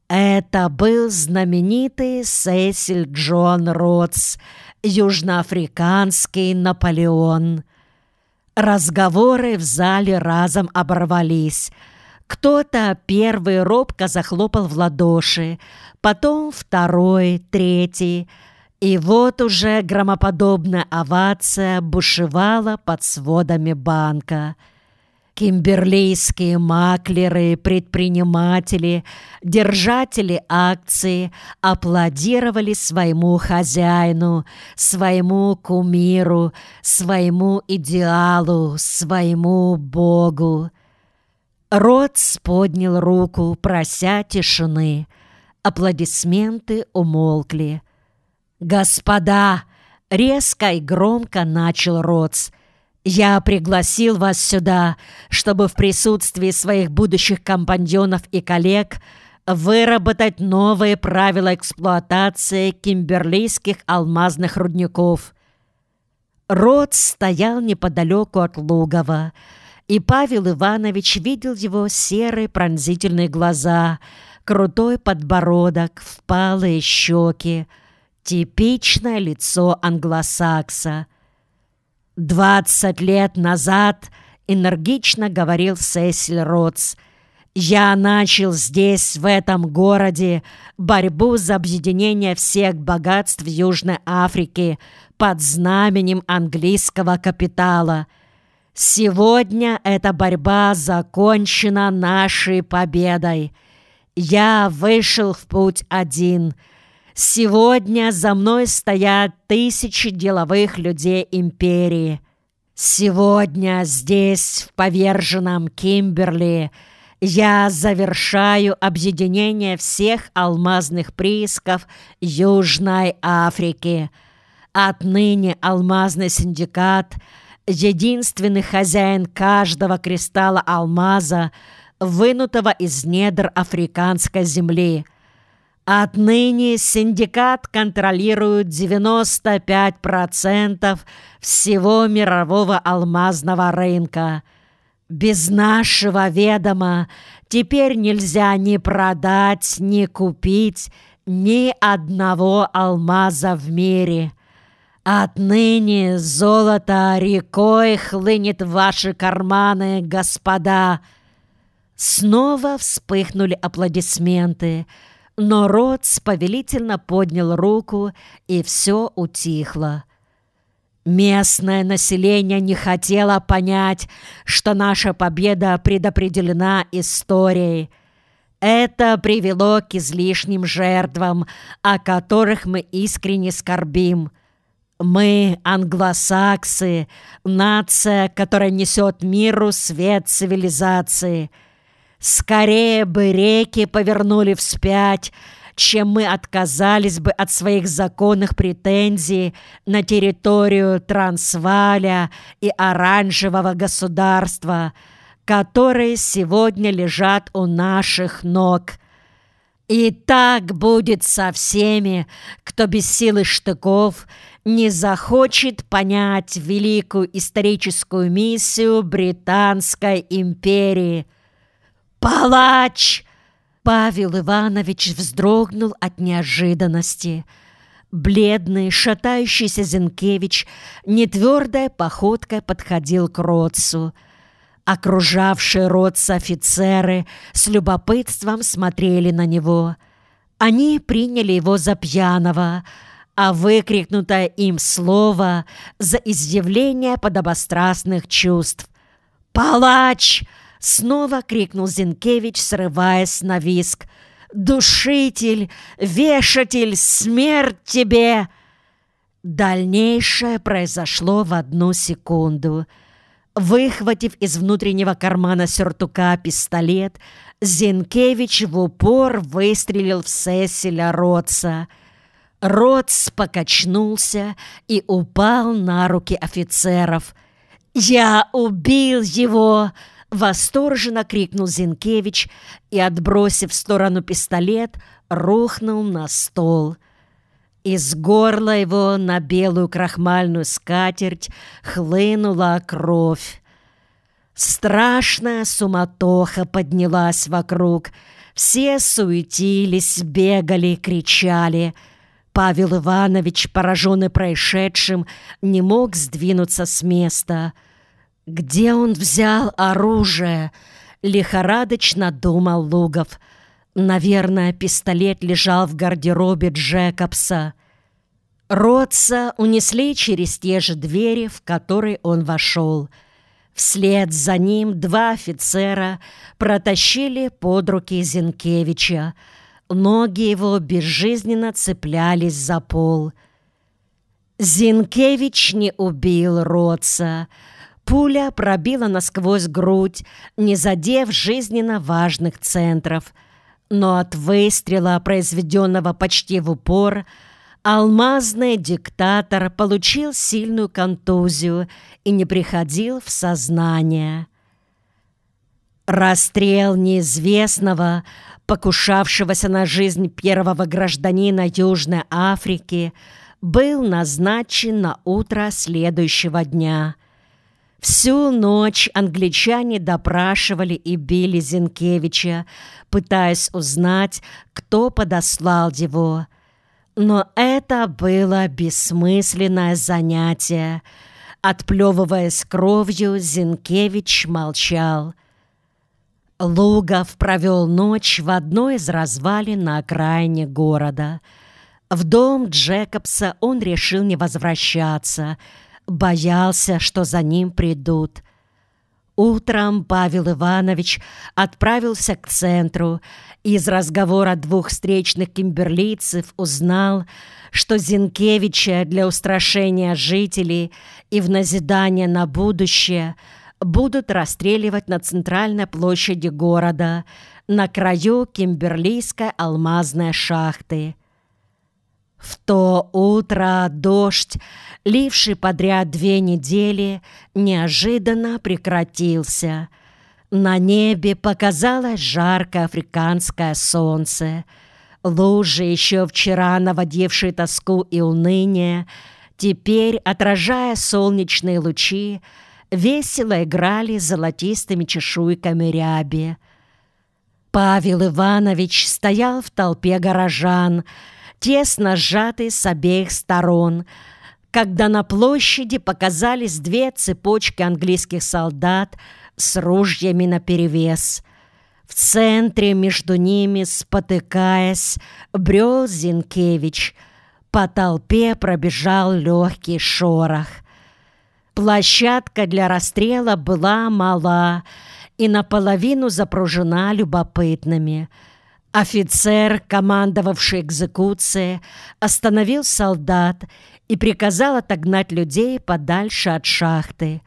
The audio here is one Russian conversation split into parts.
Это был знаменитый Сесиль Джон Ротс, южноафриканский Наполеон. Разговоры в зале разом оборвались. Кто-то первый робко захлопал в ладоши, потом второй, третий. И вот уже громоподобная овация бушевала под сводами банка. Кимберлейские маклеры, предприниматели, держатели акций аплодировали своему хозяину, своему кумиру, своему идеалу, своему богу. Ротс поднял руку, прося тишины. Аплодисменты умолкли. «Господа!» — резко и громко начал Ротс. «Я пригласил вас сюда, чтобы в присутствии своих будущих компаньонов и коллег выработать новые правила эксплуатации кимберлейских алмазных рудников». Ротс стоял неподалеку от логова, и Павел Иванович видел его серые пронзительные глаза, крутой подбородок, впалые щеки, типичное лицо англосакса. 20 лет назад, энергично говорил Сесиль Ротс, я начал здесь, в этом городе, борьбу за объединение всех богатств Южной Африки под знаменем английского капитала. Сегодня эта борьба закончена нашей победой. Я вышел в путь один. Сегодня за мной стоят тысячи деловых людей империи. Сегодня здесь, в поверженном Кимберли, я завершаю объединение всех алмазных приисков Южной Африки. Отныне алмазный синдикат, единственный хозяин каждого кристалла алмаза, вынутого из недр африканской земли. Отныне синдикат контролирует 95% всего мирового алмазного рынка. Без нашего ведома теперь нельзя ни продать, ни купить ни одного алмаза в мире. Отныне золото рекой хлынет в ваши карманы, господа. Снова вспыхнули аплодисменты, но Ротс повелительно поднял руку, и все утихло. Местное население не хотело понять, что наша победа предопределена историей. Это привело к излишним жертвам, о которых мы искренне скорбим. Мы, англосаксы, нация, которая несет миру свет цивилизации. Скорее бы реки повернули вспять, чем мы отказались бы от своих законных претензий на территорию Трансвааля и Оранжевого государства, которые сегодня лежат у наших ног. И так будет со всеми, кто без силы штыков не захочет понять великую историческую миссию Британской империи. «Палач!» Павел Иванович вздрогнул от неожиданности. Бледный, шатающийся Зинкевич нетвердой походкой подходил к Ротсу. Окружавшие Ротса офицеры с любопытством смотрели на него. Они приняли его за пьяного, а выкрикнутое им слово за изъявление подобострастных чувств. «Палач!» — снова крикнул Зинкевич, срываясь на визг. «Душитель! Вешатель! Смерть тебе!» Дальнейшее произошло в одну секунду. Выхватив из внутреннего кармана сюртука пистолет, Зинкевич в упор выстрелил в Сесиля Ротса. Ротс покачнулся и упал на руки офицеров. «Я убил его!» — восторженно крикнул Зинкевич и, отбросив в сторону пистолет, рухнул на стол. Из горла его на белую крахмальную скатерть хлынула кровь. Страшная суматоха поднялась вокруг. Все суетились, бегали, кричали. Павел Иванович, пораженный происшедшим, не мог сдвинуться с места. «Где он взял оружие?» — лихорадочно думал Лугов. «Наверное, пистолет лежал в гардеробе Джекобса». Ротса унесли через те же двери, в которые он вошел. Вслед за ним два офицера протащили под руки Зинкевича. Ноги его безжизненно цеплялись за пол. Зинкевич не убил Ротса. Пуля пробила насквозь грудь, не задев жизненно важных центров. Но от выстрела, произведенного почти в упор, алмазный диктатор получил сильную контузию и не приходил в сознание. Расстрел неизвестного, покушавшегося на жизнь первого гражданина Южной Африки, был назначен на утро следующего дня. Всю ночь англичане допрашивали и били Зинкевича, пытаясь узнать, кто подослал его. Но это было бессмысленное занятие. Отплевываясь кровью, Зинкевич молчал. Лугов провел ночь в одной из развалин на окраине города. В дом Джекобса он решил не возвращаться, боялся, что за ним придут. Утром Павел Иванович отправился к центру и из разговора двух встречных кимберлийцев узнал, что Зинкевича для устрашения жителей и в назидание на будущее будут расстреливать на центральной площади города, на краю кимберлийской алмазной шахты. В то утро дождь, ливший подряд 2 недели, неожиданно прекратился. На небе показалось жаркое африканское солнце. Лужи, еще вчера наводившие тоску и уныние, теперь, отражая солнечные лучи, весело играли золотистыми чешуйками ряби. Павел Иванович стоял в толпе горожан, тесно сжатый с обеих сторон, когда на площади показались 2 цепочки английских солдат с ружьями наперевес. В центре между ними, спотыкаясь, брел Зинкевич. По толпе пробежал легкий шорох. Площадка для расстрела была мала и наполовину запружена любопытными. Офицер, командовавший экзекуцией, остановил солдат и приказал отогнать людей подальше от шахты.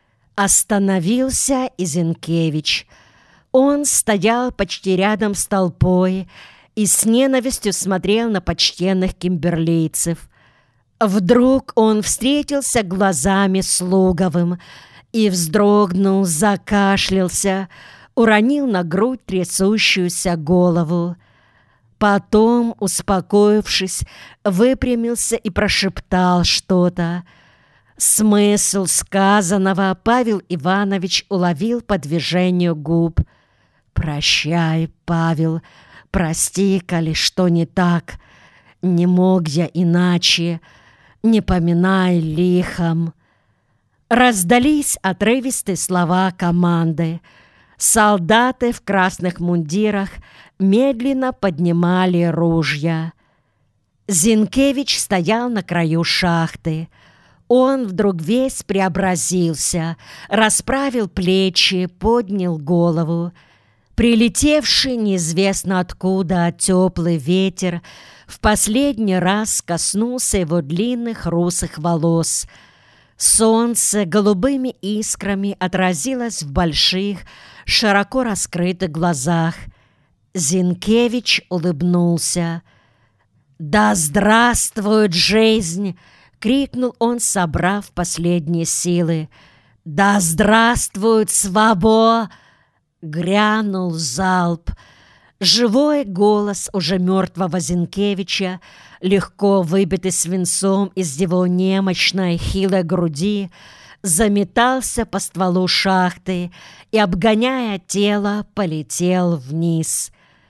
Остановился и Зинкевич. Он стоял почти рядом с толпой и с ненавистью смотрел на почтенных кимберлийцев. Вдруг он встретился глазами с Луговым и вздрогнул, закашлялся, уронил на грудь трясущуюся голову. Потом, успокоившись, выпрямился и прошептал что-то. Смысл сказанного Павел Иванович уловил по движению губ. «Прощай, Павел, прости, коли что не так. Не мог я иначе, не поминай лихом». Раздались отрывистые слова команды. Солдаты в красных мундирах медленно поднимали ружья. Зинкевич стоял на краю шахты. Он вдруг весь преобразился, расправил плечи, поднял голову. Прилетевший неизвестно откуда теплый ветер в последний раз коснулся его длинных русых волос. Солнце голубыми искрами отразилось в больших, широко раскрытых глазах. Зинкевич улыбнулся. «Да здравствует жизнь!» — крикнул он, собрав последние силы. «Да здравствует свобода!» — грянул залп. Живой голос уже мертвого Зинкевича, легко выбитый свинцом из его немощной, хилой груди, заметался по стволу шахты и, обгоняя тело, полетел вниз.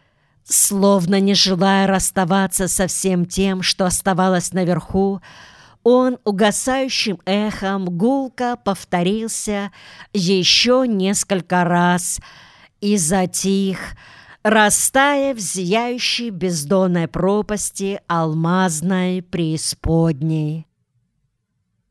Словно не желая расставаться со всем тем, что оставалось наверху, он угасающим эхом гулко повторился еще несколько раз и затих, растая в зияющей бездонной пропасти алмазной преисподней.